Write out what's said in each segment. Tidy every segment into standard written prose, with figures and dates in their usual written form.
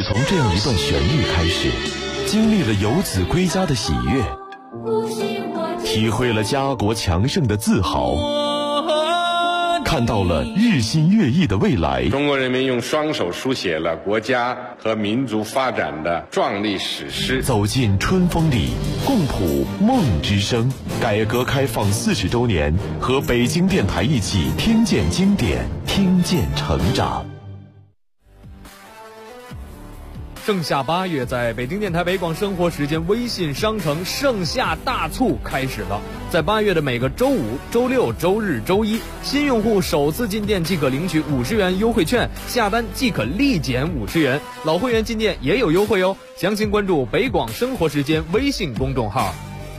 从这样一段旋律开始，经历了游子归家的喜悦，体会了家国强盛的自豪，看到了日新月异的未来。 中国人民用双手书写了国家和民族发展的壮丽史诗。 走进春风里，共谱梦之声。改革开放40周年，和北京电台一起听见经典，听见成长。 盛夏8月，在北京电台北广生活时间微信商城盛夏大促开始了。在8月的每个周五、周六、周日、周一，新用户首次进店即可领取50元优惠券，下单即可立减50元。老会员进店也有优惠哦。详情关注北广生活时间微信公众号。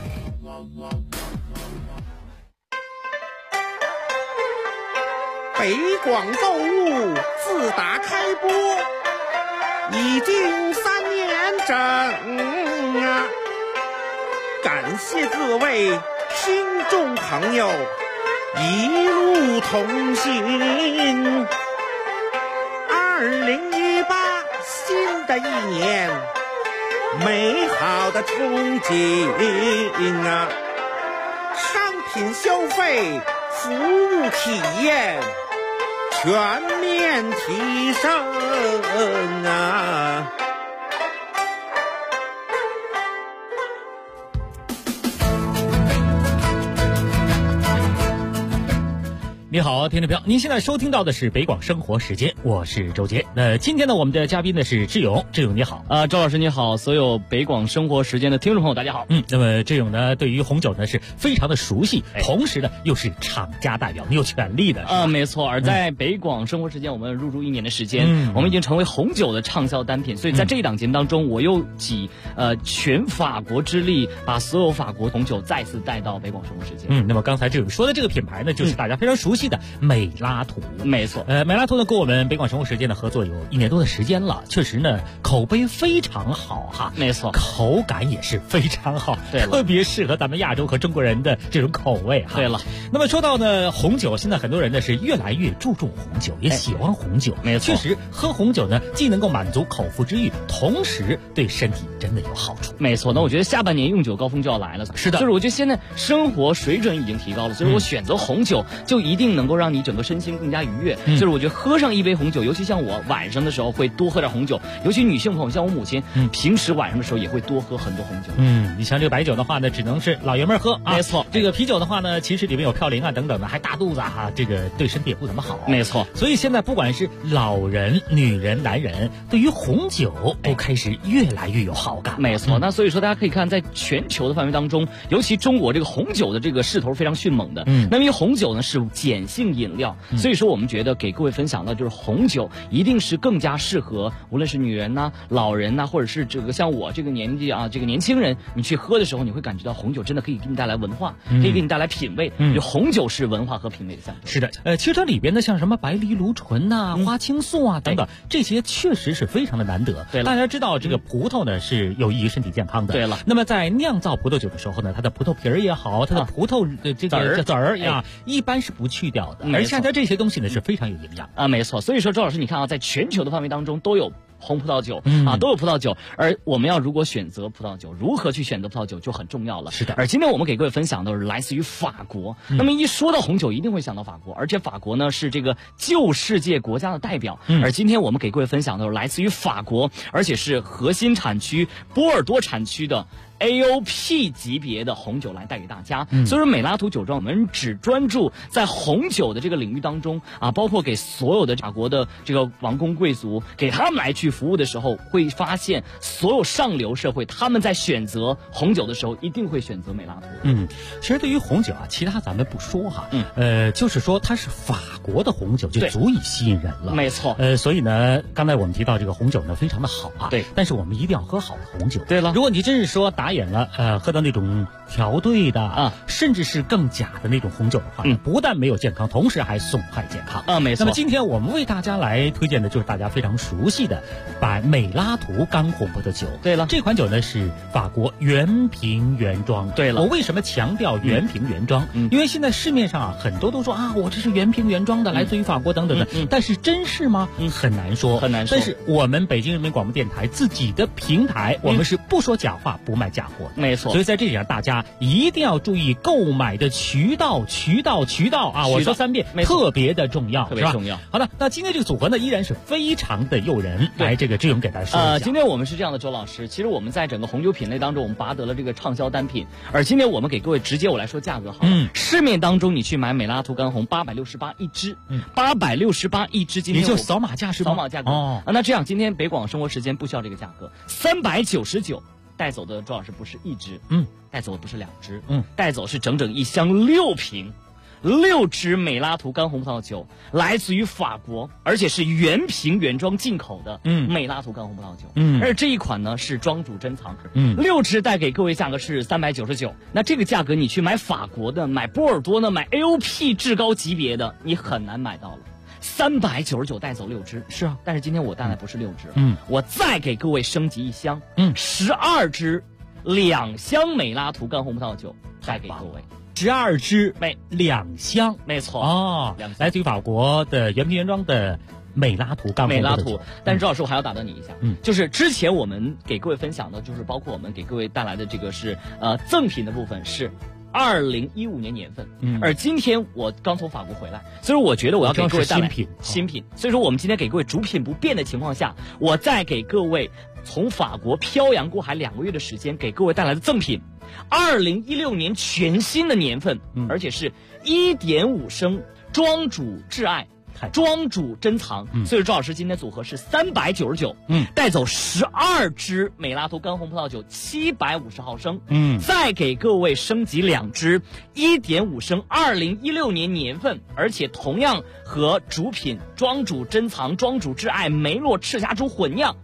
北广购物自打开播已经3年整啊！感谢各位听众朋友一路同行。2018新的一年，美好的憧憬啊！商品消费、服务体验全面提升啊！ 你好，听众朋友，您现在收听到的是北广生活时间，我是周杰。今天呢，我们的嘉宾呢是志勇，志勇你好。 周老师你好，所有北广生活时间的听众朋友大家好。 那么志勇呢，对于红酒呢是非常的熟悉，同时呢又是厂家代表，你有权利的。 没错。而在北广生活时间，我们入驻1年的时间，我们已经成为红酒的畅销单品，所以在这一档节目当中，我又集全法国之力，把所有法国红酒再次带到北广生活时间。 那么刚才志勇说的这个品牌呢，就是大家非常熟悉的美拉图。 没错。 美拉图呢跟我们北广生活时间的合作有1年多的时间了，确实呢口碑非常好哈。 没错。 口感也是非常好， 对了， 特别适合咱们亚洲和中国人的这种口味哈。 对了。 那么说到呢红酒，现在很多人呢是越来越注重红酒，也喜欢红酒。 没错。 确实喝红酒呢既能够满足口腹之欲，同时对身体真的有好处。 没错。那我觉得下半年用酒高峰就要来了。 是的。 就是我觉得现在生活水准已经提高了，所以我选择红酒就一定能够让你整个身心更加愉悦。就是我觉得喝上一杯红酒，尤其像我晚上的时候会多喝点红酒，尤其女性朋友像我母亲，平时晚上的时候也会多喝很多红酒。 你像这个白酒的话呢，只能是老爷们喝啊。 没错。 这个啤酒的话呢，其实里面有嘌呤啊等等的，还大肚子啊，这个对身体也不怎么好。 没错。 所以现在不管是老人、女人、男人，对于红酒都开始越来越有好感。 没错。那所以说大家可以看，在全球的范围当中，尤其中国这个红酒的这个势头非常迅猛的。那么因为红酒呢是碱性饮料，所以说我们觉得给各位分享的就是红酒一定是更加适合无论是女人呐、老人呐，或者是这个像我这个年纪啊，这个年轻人，你去喝的时候，你会感觉到红酒真的可以给你带来文化，可以给你带来品味。就红酒是文化和品味的象征。 是的。其实它里边的像什么白藜芦醇呐、花青素啊等等，这些确实是非常的难得。 对了。 大家知道这个葡萄呢是有益于身体健康的。 对了。 那么在酿造葡萄酒的时候呢，它的葡萄皮儿也好，它的葡萄的这个籽儿呀，一般是不去掉的。而现在这些东西呢是非常有营养啊。没错。所以说周老师你看啊，在全球的范围当中都有红葡萄酒都有葡萄酒，而我们要如果选择葡萄酒，如何去选择葡萄酒就很重要了。 是的。 而今天我们给各位分享的是来自于法国。那么一说到红酒，一定会想到法国，而且法国呢是这个旧世界国家的代表。而今天我们给各位分享的是来自于法国，而且是核心产区波尔多产区的AOP 级别的红酒来带给大家。所以说美拉图酒庄我们只专注在红酒的这个领域当中啊，包括给所有的法国的这个王公贵族给他们来去服务的时候，会发现所有上流社会他们在选择红酒的时候一定会选择美拉图。 其实对于红酒啊，其他咱们不说哈，就是说它是法国的红酒就足以吸引人了。 没错。 所以呢，刚才我们提到这个红酒呢非常的好啊。 对。 但是我们一定要喝好的红酒。 对了。 如果你真是说打眼了，喝到那种调兑的啊，甚至是更假的那种红酒的话，不但没有健康，同时还损害健康啊，没错。 那么今天我们为大家来推荐的就是大家非常熟悉的美拉图干红葡萄酒。 对了， 这款酒呢是法国原瓶原装。 对了， 我为什么强调原瓶原装？因为现在市面上很多都说啊，我这是原瓶原装的，来自于法国等等的，但是真是吗？很难说， 很难说。 但是我们北京人民广播电台自己的平台，我们是不说假话，不卖假货的。 没错。 所以在这里大家一定要注意购买的渠道啊！我说3遍，特别的重要， 特别重要。 好的，那今天这个组合呢，依然是非常的诱人。来，这个志勇给大家说一下。 今天我们是这样的，周老师，其实我们在整个红酒品类当中，我们拔得了这个畅销单品。而今天我们给各位直接我来说价格好了。市面当中你去买美拉图干红868一支，868一支，今天也就扫码价是吧？ 扫码价格哦。那这样，今天北广生活时间不需要这个价格，399。带走的周老师不是一支，带走的不是2支，带走是整整一箱6瓶，6支美拉图干红葡萄酒，来自于法国，而且是原瓶原装进口的美拉图干红葡萄酒，而这一款呢是庄主珍藏，6支带给各位价格是399，那这个价格你去买法国的、买波尔多的、买 AOP 至高级别的，你很难买到了。399带走6支， 是啊， 但是今天我带来不是6支，我再给各位升级一箱，12支2箱美拉图干红葡萄酒，再给各位 12支2箱， 没错哦，来自于法国的原瓶原装的美拉图干红葡萄酒。 但是周老师，我还要打断你一下，就是之前我们给各位分享的，就是包括我们给各位带来的这个是赠品的部分是2015年年份，而今天我刚从法国回来，所以我觉得我要给各位带来新品，所以说我们今天给各位主品不变的情况下，我再给各位从法国漂洋过海2个月的时间给各位带来的赠品，2016年全新的年份，而且是1.5升庄主挚爱。庄主珍藏，所以周老师今天组合是399，带走12支美拉图干红葡萄酒750毫升，再给各位升级2支1.5升2016年年份，而且同样和主品庄主珍藏、庄主挚爱梅洛赤霞珠混酿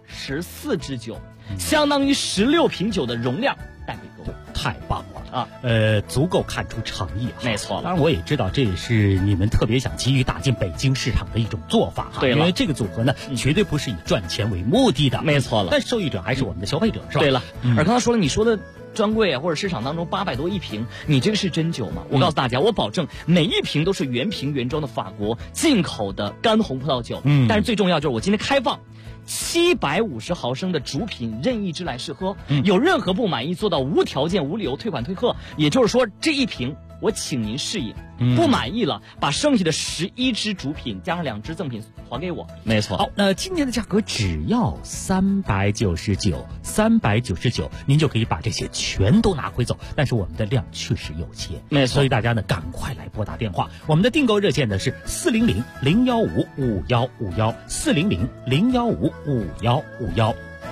14支酒，相当于16瓶酒的容量带给各位， 太棒了。足够看出诚意。 没错， 当然我也知道这也是你们特别想急于打进北京市场的一种做法哈。 对了， 因为这个组合呢，绝对不是以赚钱为目的的。 没错了， 但受益者还是我们的消费者，是吧？ 对了，而刚才说了，你说的专柜或者市场当中800多一瓶，你这个是真酒吗？我告诉大家，我保证每一瓶都是原瓶原装的法国进口的干红葡萄酒。但是最重要就是我今天开放750毫升的主品任意支来试喝，有任何不满意做到无条件无理由退款退货，也就是说这一瓶我请您试饮，不满意了把剩下的11支主品加上2支赠品还给我。 没错。好，那今天的价格只要399，您就可以把这些全都拿回走。但是我们的量确实有限， 没错， 所以大家呢赶快来拨打电话。我们的订购热线呢是400-015-5151，400-015-5151。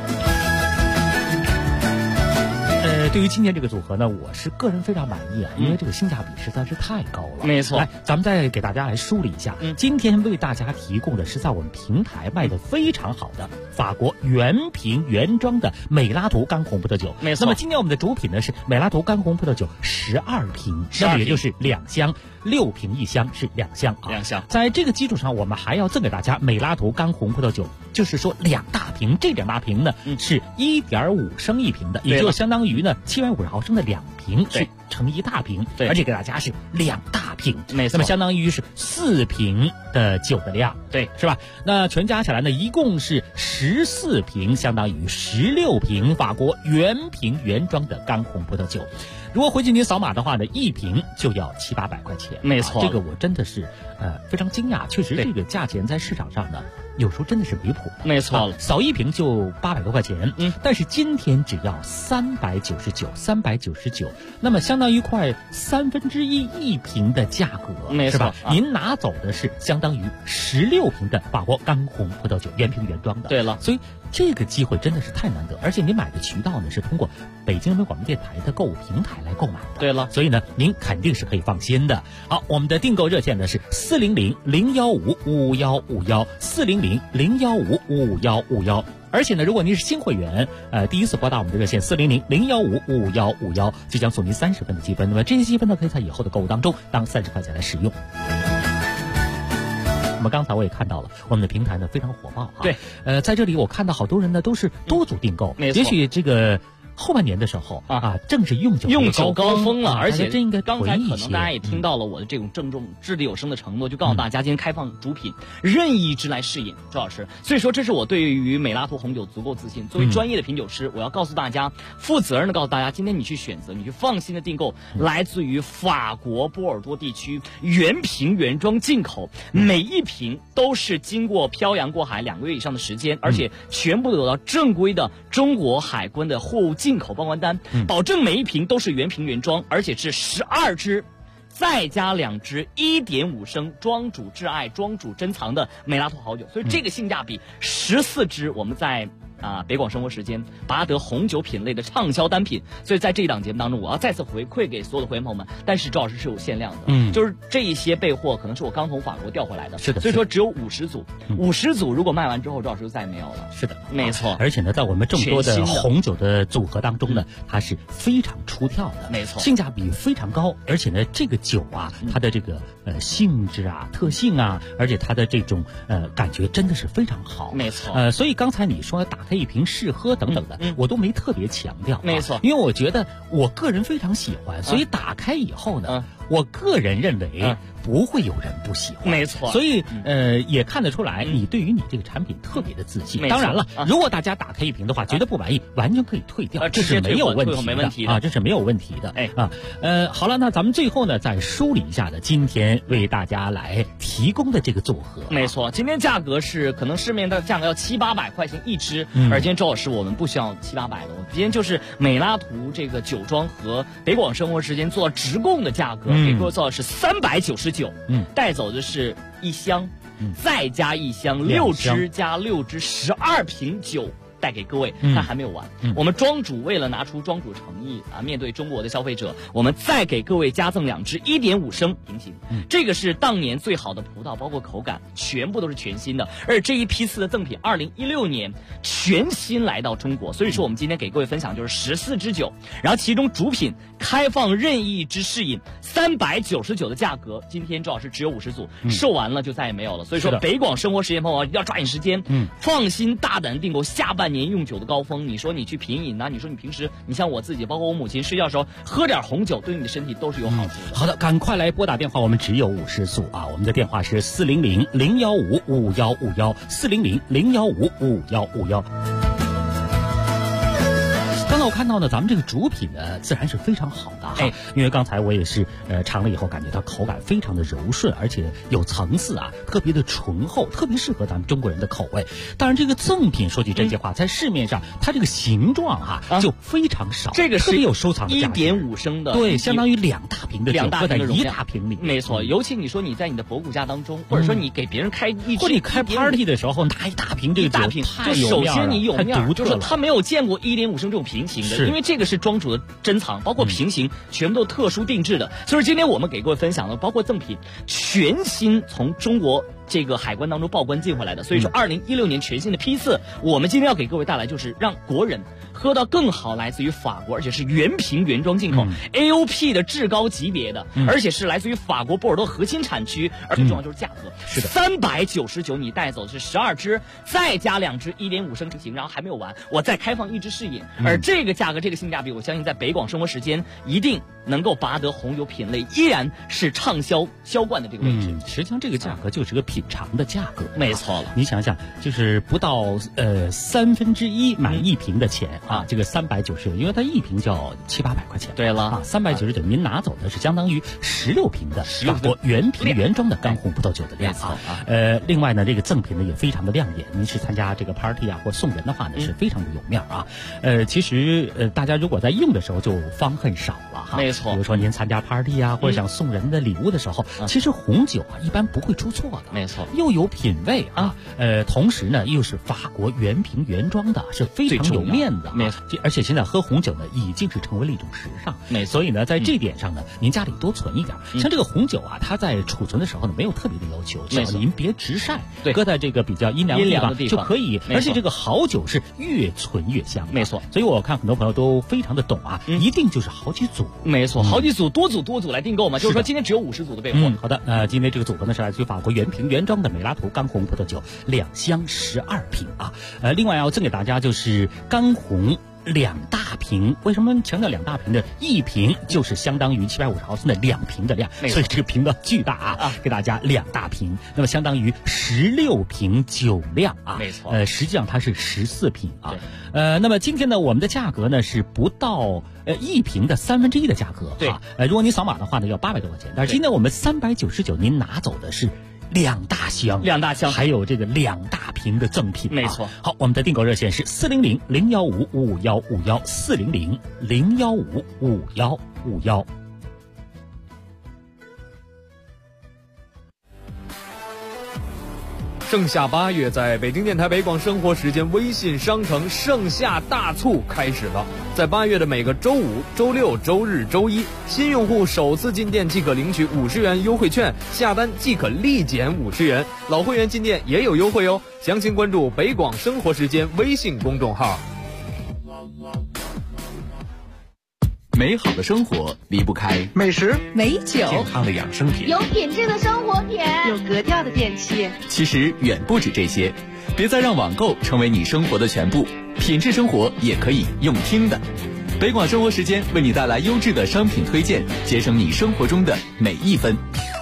对于今天这个组合呢，我是个人非常满意啊，因为这个性价比实在是太高了。 没错， 来，咱们再给大家来梳理一下，今天为大家提供的是在我们平台卖的非常好的法国原瓶原装的美拉图干红葡萄酒。 没错。 那么今天我们的主品呢是美拉图干红葡萄酒12瓶，那么也就是2箱，6瓶1箱是2箱啊。 2箱。 在这个基础上，我们还要赠给大家美拉图干红葡萄酒，就是说2大瓶，这2大瓶呢是1.5升一瓶的，也就相当于呢750毫升的2瓶是成1大瓶，而且给大家是2大瓶， 没错， 那么相当于是4瓶的酒的量， 对， 是吧？那全加起来呢，一共是14瓶，相当于16瓶法国原瓶原装的干红葡萄酒。如果回去您扫码的话呢，一瓶就要700-800块钱， 没错， 这个我真的是非常惊讶，确实这个价钱在市场上呢有时候真的是离谱的， 没错， 扫一瓶就800多块钱，但是今天只要399，那么相当于快1/3一瓶的价格， 没错， 是吧？您拿走的是相当于16瓶的法国干红葡萄酒，原瓶原装的。 对了， 所以这个机会真的是太难得，而且你买的渠道呢是通过北京人民广播电台的购物平台来购买的。 对了， 所以呢，您肯定是可以放心的。好，我们的订购热线呢是400-015-5151，400-015-5151。而且呢，如果您是新会员，第一次拨打我们的热线400-015-5151，就将送您30分的积分。那么这些积分呢，可以在以后的购物当中当30块钱来使用。那么刚才我也看到了，我们的平台呢非常火爆啊。 对， 在这里我看到好多人呢都是多组订购， 没错。 也许这个后半年的时候正是用酒高峰了，而且这应该刚才可能大家也听到了我的这种郑重掷地有声的承诺，就告诉大家今天开放主品任意一支来试饮，周老师。所以说这是我对于美拉图红酒足够自信。作为专业的品酒师，我要告诉大家，负责任的告诉大家，今天你去选择，你去放心的订购，来自于法国波尔多地区原瓶原装进口，每一瓶都是经过漂洋过海2个月以上的时间，而且全部都有到正规的中国海关的货物进口报关单，保证每一瓶都是原瓶原装，而且是12支，再加2支1.5升庄主挚爱、庄主珍藏的美拉图好酒，所以这个性价比14支，我们在北广生活时间拔得红酒品类的畅销单品。所以在这一档节目当中，我要再次回馈给所有的会员朋友们，但是周老师是有限量的，就是这一些备货可能是我刚从法国调回来的， 是的， 所以说只有50组，50组如果卖完之后，周老师就再也没有了。 是的， 没错。 而且呢，在我们众多的红酒的组合当中呢，它是非常出挑的， 没错， 性价比非常高，而且呢，这个酒它的这个性质特性而且它的这种感觉真的是非常好， 没错。 所以刚才你说打开一瓶试喝等等的，我都没特别强调， 没错， 因为我觉得我个人非常喜欢，所以打开以后呢，我个人认为不会有人不喜欢， 没错。 所以也看得出来你对于你这个产品特别的自信。当然了，如果大家打开一瓶的话觉得不满意，完全可以退掉，这是没有问题的，这是没有问题的。好了，那咱们最后呢再梳理一下的今天为大家来提供的这个组合。 没错，今天价格是可能市面的价格要700-800块钱一支，而今天周老师我们不需要700-800的，我们今天就是美拉图这个酒庄和北广生活时间做直供的价格，给各位做的是399，带走的是1箱，再加1箱，6支加6支，12瓶酒带给各位，但还没有完。我们庄主为了拿出庄主诚意面对中国的消费者，我们再给各位加赠2支1.5升瓶型。这个是当年最好的葡萄，包括口感全部都是全新的。而这一批次的赠品，2016年全新来到中国，所以说我们今天给各位分享就是14支酒，然后其中主品开放任意之试饮，399的价格，今天周老师只有50组，售完了就再也没有了。所以说北广生活时间朋友要抓紧时间，放心大胆订购下半年用酒的高峰。你说你去品饮你说你平时你像我自己，包括我母亲睡觉的时候喝点红酒，对你的身体都是有好处的。 好的，赶快来拨打电话，我们只有50组我们的电话是400-015-5151，400-015-5151。刚才我看到呢，咱们这个主品呢自然是非常好的因为刚才我也是尝了以后感觉到口感非常的柔顺，而且有层次特别的醇厚，特别适合咱们中国人的口味。当然这个赠品说句真心话，在市面上它这个形状就非常少， 这个是特别有收藏的价值 ，1.5升的， 对，相当于2大瓶的酒搁在一大瓶里， 没错。尤其你说你在你的博古家当中，或者说你给别人开一支， 或者你开 party 的时候拿一大瓶这个酒，太有面了， 首先你有面，就是他没有见过1.5升这种瓶型的，因为这个是庄主的珍藏，包括瓶型全部都特殊定制的。所以今天我们给各位分享的包括赠品全新从中国这个海关当中报关进回来的，所以说2016年全新的批次，我们今天要给各位带来就是让国人喝到更好，来自于法国，而且是原瓶原装进口，AOP 的至高级别的，而且是来自于法国波尔多核心产区，而最重要就是价格， 是的 ，399你带走的是12支，再加2支1.5升瓶型，然后还没有完，我再开放1支试饮，而这个价格这个性价比，我相信在北广生活时间一定能够拔得红酒品类依然是畅销销冠的这个位置。 实际上这个价格就是个品尝的价格， 没错了。 你想想，就是不到1/3买一瓶的钱这个399，因为它一瓶就要700-800块钱。 对了 ，399您拿走的是相当于16瓶的法国原瓶原装的干红葡萄酒的量另外呢，这个赠品呢也非常的亮眼。您是参加这个 party或送人的话呢，是非常的有面其实大家如果在用的时候就方恨少了没错。 错。 比如说您参加 party 啊，或者想送人的礼物的时候，其实红酒啊一般不会出错的。 没错， 又有品味啊，同时呢又是法国原瓶原装的，是非常有面子。 没错， 而且现在喝红酒呢已经是成为了一种时尚。所以呢在这点上呢，您家里多存一点。像这个红酒啊，它在储存的时候呢没有特别的要求，只要您别直晒，搁在这个比较阴凉的地方就可以。而且这个好酒是越存越香。 没错， 所以我看很多朋友都非常的懂啊，一定就是好几组。 没错，好几组，多组来订购嘛。就是说今天只有50组的备货。 好的，今天这个组合呢是来自于法国原瓶原装的美拉图干红葡萄酒2箱12瓶啊。另外要赠给大家就是干红2大瓶。为什么强调2大瓶呢？一瓶就是相当于750毫升的2瓶的量，所以这个瓶的巨大啊，给大家2大瓶，那么相当于16瓶酒量啊。 没错， 实际上它是14瓶啊。那么今天呢，我们的价格呢是不到1瓶的1/3的价格。 对， 如果你扫码的话呢，要800多块钱，但是今天我们399，您拿走的是2大箱，还有这个2大瓶的赠品。 没错。 好，我们的订购热线是400-015-5151，400-015-5151。 盛夏8月，在北京电台北广生活时间微信商城盛夏大促开始了。在8月的每个周五、周六、周日、周一，新用户首次进店即可领取50元优惠券，下单即可立减50元。老会员进店也有优惠哦。详情关注北广生活时间微信公众号。 美好的生活离不开美食、 美酒、 健康的养生品、 有品质的生活品、 有格调的电器。 其实远不止这些，别再让网购成为你生活的全部，品质生活也可以用听的。北广生活时间为你带来优质的商品推荐，节省你生活中的每一分。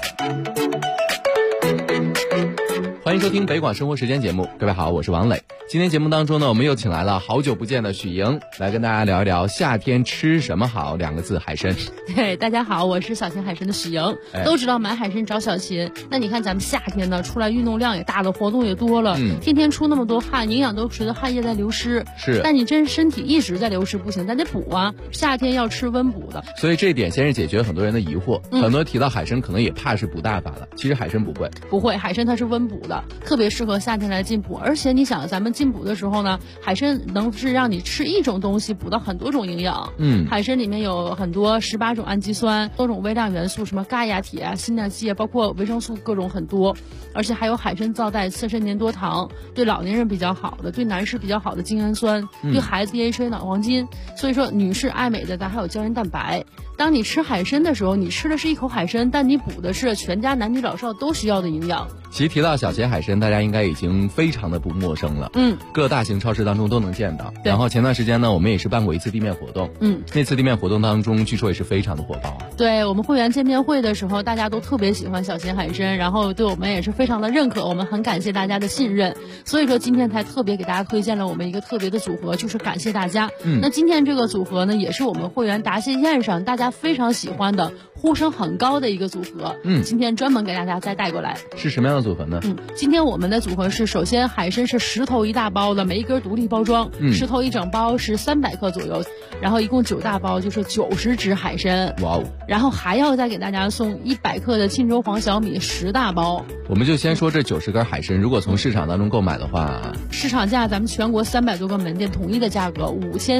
欢迎收听北广生活时间节目，各位好，我是王磊。今天节目当中呢，我们又请来了好久不见的许莹，来跟大家聊一聊夏天吃什么好2个字，海参。 对，大家好，我是小秦海参的许莹。都知道买海参找小秦，那你看咱们夏天呢，出来运动量也大了，活动也多了，天天出那么多汗，营养都随着汗液在流失。 是， 但你真身体一直在流失不行，咱得补啊。夏天要吃温补的， 所以这一点先是解决很多人的疑惑。很多人提到海参，可能也怕是补大发了。其实海参不会， 海参它是温补的，特别适合夏天来进补。而且你想，咱们进补的时候呢，海参能是让你吃一种东西补到很多种营养。海参里面有很多18种氨基酸，多种微量元素，什么钙呀、铁啊、锌啊、硒啊，包括维生素各种很多。而且还有海参皂带刺身粘多糖，对老年人比较好的，对男士比较好的精氨酸，对孩子 DHA 脑黄金。所以说女士爱美的，咱还有胶原蛋白。当你吃海参的时候，你吃的是一口海参，但你补的是全家男女老少都需要的营养。 其实提到小秦海参，大家应该已经非常的不陌生了。各大型超市当中都能见到。然后前段时间呢，我们也是办过一次地面活动。那次地面活动当中，据说也是非常的火爆。 对，我们会员见面会的时候，大家都特别喜欢小秦海参，然后对我们也是非常的认可，我们很感谢大家的信任。所以说今天才特别给大家推荐了我们一个特别的组合，就是感谢大家。那今天这个组合呢，也是我们会员答谢宴上大家非常喜欢的，呼声很高的一个组合。今天专门给大家再带过来。 是什么样的组合呢？ 今天我们的组合是，首先海参是10头1大包的，每一根独立包装，10头1整包是300克左右，然后一共9大包就是90只海参。 哇哦！ 然后还要再给大家送100克的沁州黄小米10大包。 我们就先说这90根海参，如果从市场当中购买的话， 市场价咱们全国300多个门店统一的价格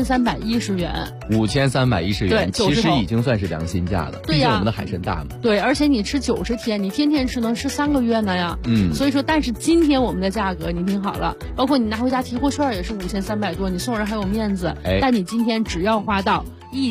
5310元。 5310元， 对， 其实已经算是良心价了。 对呀， 毕竟我们的海参大嘛。 对，而且你吃90天，你天天吃能吃3个月呢呀。所以说，但是今天我们的价格你听好了，包括你拿回家提货券也是5300多，你送人还有面子。但你今天只要花到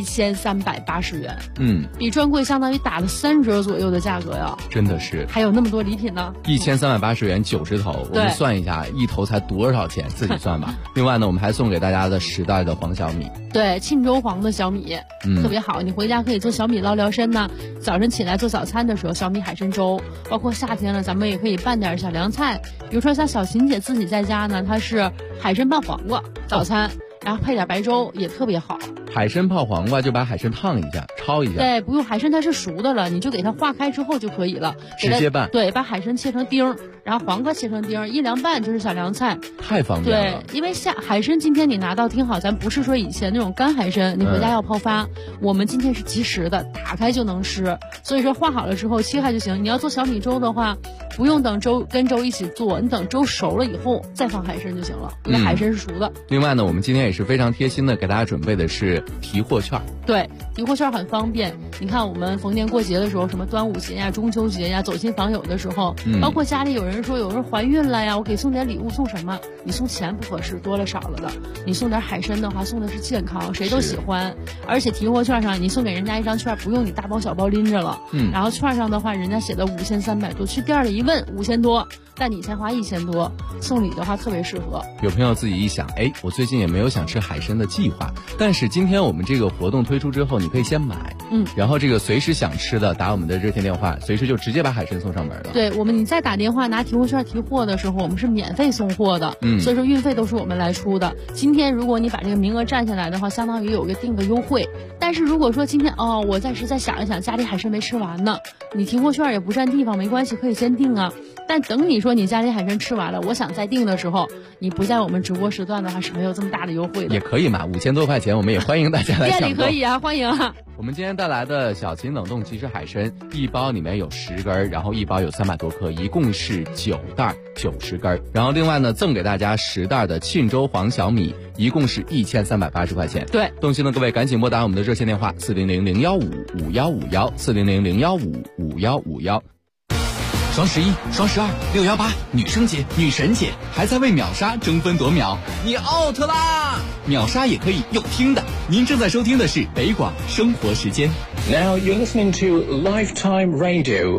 1380元，比专柜相当于打了3折左右的价格呀。 真的是， 还有那么多礼品呢。 1380元90头，我们算一下，一头才多少钱？自己算吧。另外呢，我们还送给大家的10袋的黄小米。 对，沁州黄的小米，特别好，你回家可以做小米捞参呢。早晨起来做早餐的时候，小米海参粥，包括夏天了，咱们也可以拌点小凉菜，比如说像小秦姐自己在家呢，她是海参拌黄瓜早餐。 然后配点白粥也特别好。 海参泡黄瓜就把海参烫一下，焯一下。 对，不用，海参它是熟的了，你就给它化开之后就可以了， 直接拌。 对，把海参切成丁，然后黄瓜切成丁，一凉拌就是小凉菜， 太方便了。 对，因为海参今天你拿到听好，咱不是说以前那种干海参，你回家要泡发，我们今天是即食的，打开就能吃。所以说化好了之后切开就行。你要做小米粥的话，不用等粥跟粥一起做，你等粥熟了以后再放海参就行了，因为海参是熟的。 另外呢，我们今天也是非常贴心的给大家准备的是提货券。 对，提货券很方便。你看我们逢年过节的时候，什么端午节呀、中秋节呀，走亲访友的时候，包括家里有人说有人怀孕了呀，我给送点礼物，送什么？你送钱不合适，多了少了的。你送点海参的话，送的是健康，谁都喜欢。而且提货券上你送给人家一张券，不用你大包小包拎着了。然后券上的话，人家写的5300多，去店里一问5000多。但你才花1000多，送礼的话特别适合。 有朋友自己一想，我最近也没有想吃海参的计划，但是今天我们这个活动推出之后，你可以先买，然后这个随时想吃的打我们的热线电话，随时就直接把海参送上门了。 对，你再打电话拿提货券提货的时候，我们是免费送货的，所以说运费都是我们来出的。今天如果你把这个名额占下来的话，相当于有个定个优惠。但是如果说今天我暂时再想一想，家里海参没吃完呢，你提货券也不占地方，没关系，可以先订啊。但等你说你家里海参吃完了，我想再订的时候，你不在我们直播时段的话是没有这么大的优惠的。 也可以嘛，5000多块钱，我们也欢迎大家来抢购。 店里可以啊，欢迎啊。 我们今天带来的小秦冷冻即食海参，一包里面有10根，然后一包有300多克，一共是9袋90根。然后另外呢，赠给大家10袋的沁州黄小米，一共是1380块钱。 对， 动心的各位赶紧拨打我们的热线电话400-015-5151，400-015-5151。双11、双12、618，女生节、女神节，还在为秒杀争分夺秒，你 out 啦！秒杀也可以用听的。您正在收听的是北广生活时间。 Now you're listening to Lifetime Radio。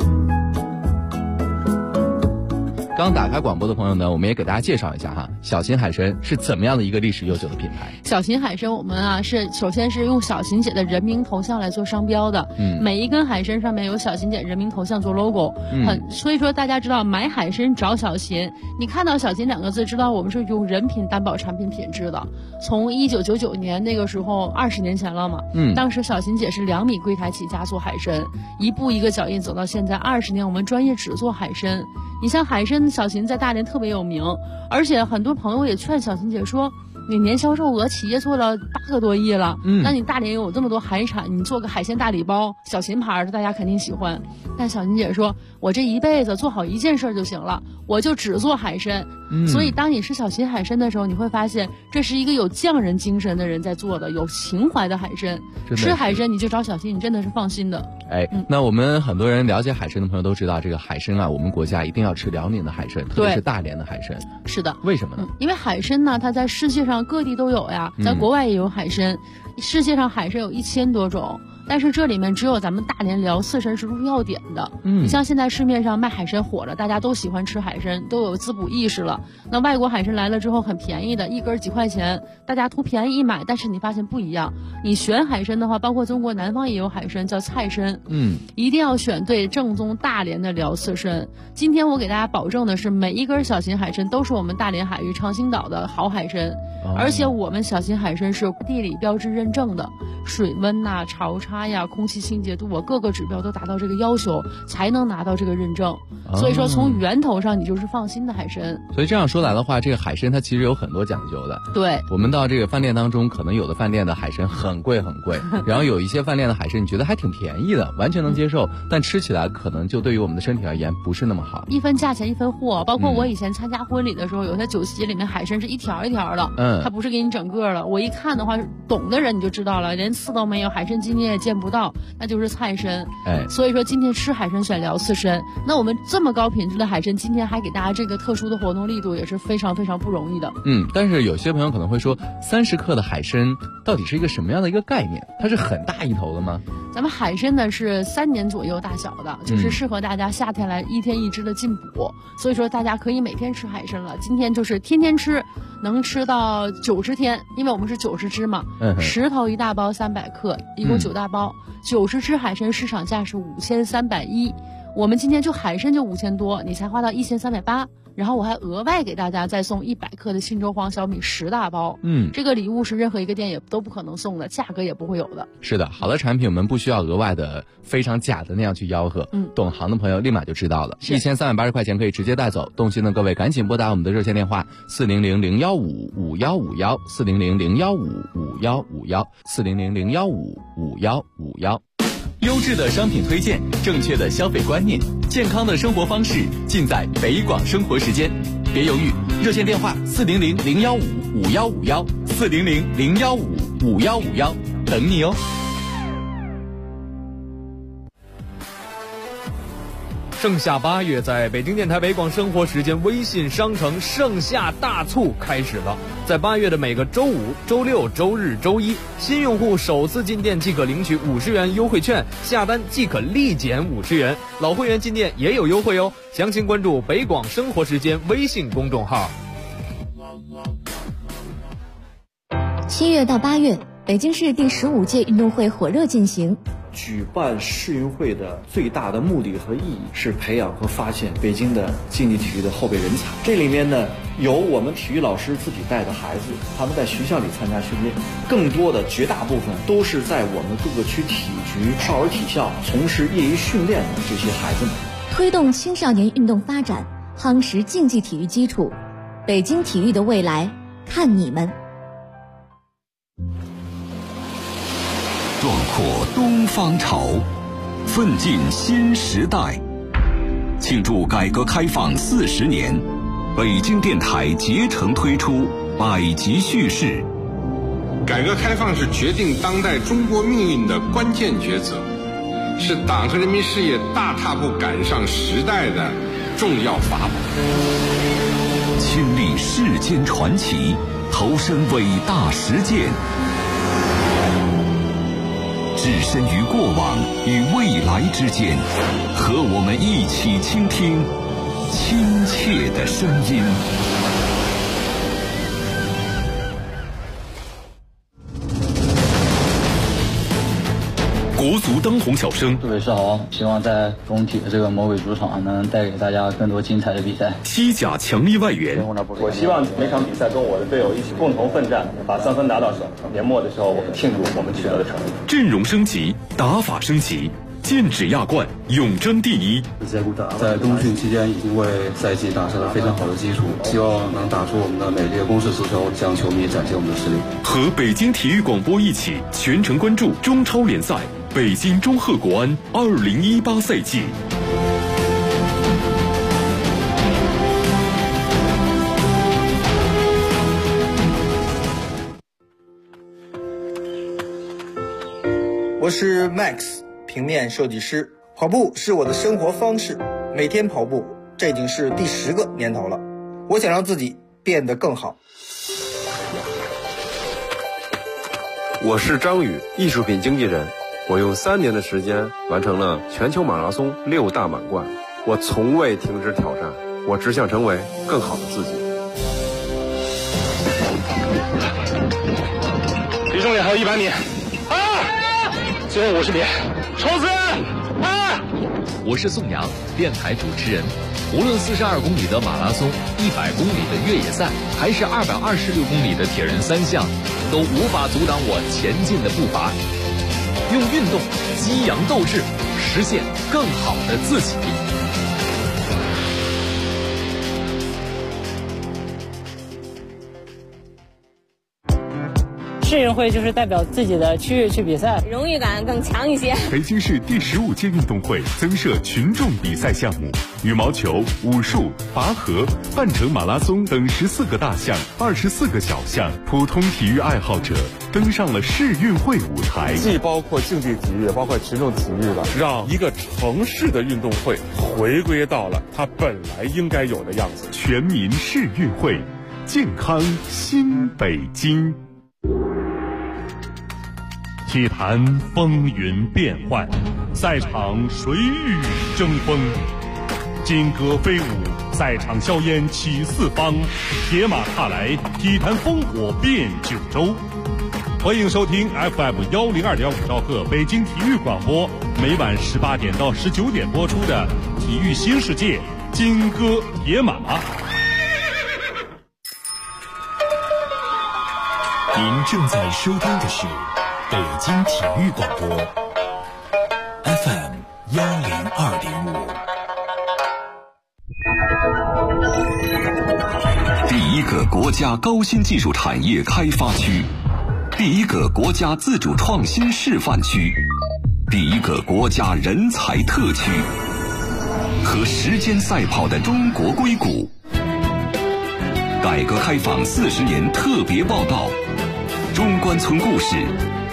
刚打开广播的朋友呢，我们也给大家介绍一下哈，小秦海参是怎么样的一个历史悠久的品牌。 小秦海参我们首先是用小秦姐的人名头像来做商标的，每一根海参上面有小秦姐人名头像做 logo，所以说大家知道买海参找小秦，你看到小秦2个字，知道我们是用人品担保产品品质的。从1999年那个时候，20年前了嘛，当时小秦姐是2米柜台起家做海参，一步一个脚印走到现在20年，我们专业只做海参。你像海参，小秦在大连特别有名，而且很多朋友也劝小秦姐说，你年销售额企业做了8个多亿了，那你大连有这么多海产，你做个海鲜大礼包，小秦牌的大家肯定喜欢。但小秦姐说，我这一辈子做好一件事就行了，我就只做海参。所以当你吃小秦海参的时候，你会发现这是一个有匠人精神的人在做的，有情怀的海参。吃海参你就找小秦，你真的是放心的。 那我们很多人了解海参的朋友都知道，这个海参我们国家一定要吃辽宁的海参，特别是大连的海参。 是的。 为什么呢？ 因为海参呢，它在世界上各地都有呀，在国外也有海参，世界上海参有1000多种。但是这里面只有咱们大连辽刺参是入药典的。你像现在市面上卖海参火了，大家都喜欢吃海参，都有滋补意识了。那外国海参来了之后很便宜的，一根几块钱，大家图便宜一买。但是你发现不一样，你选海参的话，包括中国南方也有海参叫菜参，一定要选对正宗大连的辽刺参。今天我给大家保证的是，每一根小秦海参都是我们大连海域长兴岛的好海参，而且我们小秦海参是地理标志认证的，水温潮差空气清洁度各个指标都达到这个要求，才能拿到这个认证。所以说从源头上你就是放心的海参。 所以这样说来的话，这个海参它其实有很多讲究的。 对， 我们到这个饭店当中，可能有的饭店的海参很贵很贵，然后有一些饭店的海参你觉得还挺便宜的，完全能接受，但吃起来可能就对于我们的身体而言不是那么好。 一分价钱一分货，包括我以前参加婚礼的时候，有些酒席里面海参是一条一条的，它不是给你整个的。我一看的话，懂的人你就知道了，连刺都没有，海参筋你也见不到，那就是菜参。所以说今天吃海参选辽刺参，那我们这么高品质的海参，今天还给大家这个特殊的活动力度，也是非常非常不容易的。 但是有些朋友可能会说，30克的海参到底是一个什么样的一个概念？它是很大一头的吗？ 咱们海参呢是3年左右大小的，就是适合大家夏天来1天1只的进补，所以说大家可以每天吃海参了。今天就是天天吃，能吃到90天，因为我们是90只嘛，10头1大包300克，一共9大包，90只海参市场价是5310， 我们今天就海参就5000多，你才花到1380，然后我还额外给大家再送100克的新洲黄小米10大包。这个礼物是任何一个店也都不可能送的，价格也不会有的。 是的，好的产品我们不需要额外的非常假的那样去吆喝，懂行的朋友立马就知道了。1380块钱可以直接带走，动心的各位赶紧拨打我们的热线电话400-015-5151，400-015-5151，400-015-5151。 优质的商品推荐，正确的消费观念，健康的生活方式，尽在北广生活时间。别犹豫，热线电话400-015-5151，400-015-5151，等你哦。 盛夏8月，在北京电台北广生活时间微信商城盛夏大促开始了。在8月的每个周五、周六、周日、周一，新用户首次进店即可领取50元优惠券，下单即可立减50元。老会员进店也有优惠哦。详情关注北广生活时间微信公众号。 7月到8月，北京市第15届运动会火热进行。 举办世运会的最大的目的和意义是培养和发现北京的竞技体育的后备人才。这里面呢，有我们体育老师自己带的孩子，他们在学校里参加训练，更多的绝大部分都是在我们各个区体局、少儿体校从事业余训练的这些孩子们。 推动青少年运动发展，夯实竞技体育基础，北京体育的未来，看你们！ 壮阔东方潮，奋进新时代。庆祝改革开放40年，北京电台竭诚推出百集叙事。 改革开放是决定当代中国命运的关键抉择，是党和人民事业大踏步赶上时代的重要法宝。 亲历世间传奇，投身伟大实践，置身于过往与未来之间，和我们一起倾听亲切的声音。国足当红小生， 各位是好，希望在中体的这个魔鬼主场能带给大家更多精彩的比赛。 西甲强力外援， 我希望每场比赛跟我的队友一起共同奋战，把3分拿到手。年末的时候，我们庆祝我们取得的成绩。 阵容升级，打法升级，剑指亚冠，永争第一。 在冬训期间已经为赛季打下了非常好的基础，希望能打出我们的美丽的攻势足球，向球迷展现我们的实力。 和北京体育广播一起全程关注中超联赛。北京中赫国安2018赛季。 我是 Max， 平面设计师。跑步是我的生活方式，每天跑步，这已经是第10个年头了。我想让自己变得更好。 我是张宇，艺术品经纪人。我用3年的时间完成了全球马拉松6大满贯，我从未停止挑战，我只想成为更好的自己。 离终点还有100米，最后50米，冲刺！ 我是宋阳，电台主持人。无论42公里的马拉松、100公里的越野赛，还是226公里的铁人3项，都无法阻挡我前进的步伐。用运动激扬斗志，实现更好的自己。 世运会就是代表自己的区域去比赛， 荣誉感更强一些。 北京市第15届运动会增设群众比赛项目，羽毛球、武术、拔河、半程马拉松等14个大项、24个小项，普通体育爱好者登上了世运会舞台。 既包括竞技体育，也包括群众体育了，让一个城市的运动会回归到了它本来应该有的样子。 全民世运会，健康新北京。体坛风云变幻，赛场谁与争锋？金戈飞舞，赛场硝烟起四方，铁马踏来，体坛烽火遍9州。欢迎收听 FM 102.5兆赫北京体育广播每晚18点到19点播出的《体育新世界》金戈铁马。 您正在收听的是北京体育广播 FM 102.5。第一个国家高新技术产业开发区，第一个国家自主创新示范区，第一个国家人才特区，和时间赛跑的中国硅谷。改革开放40年特别报道，中关村故事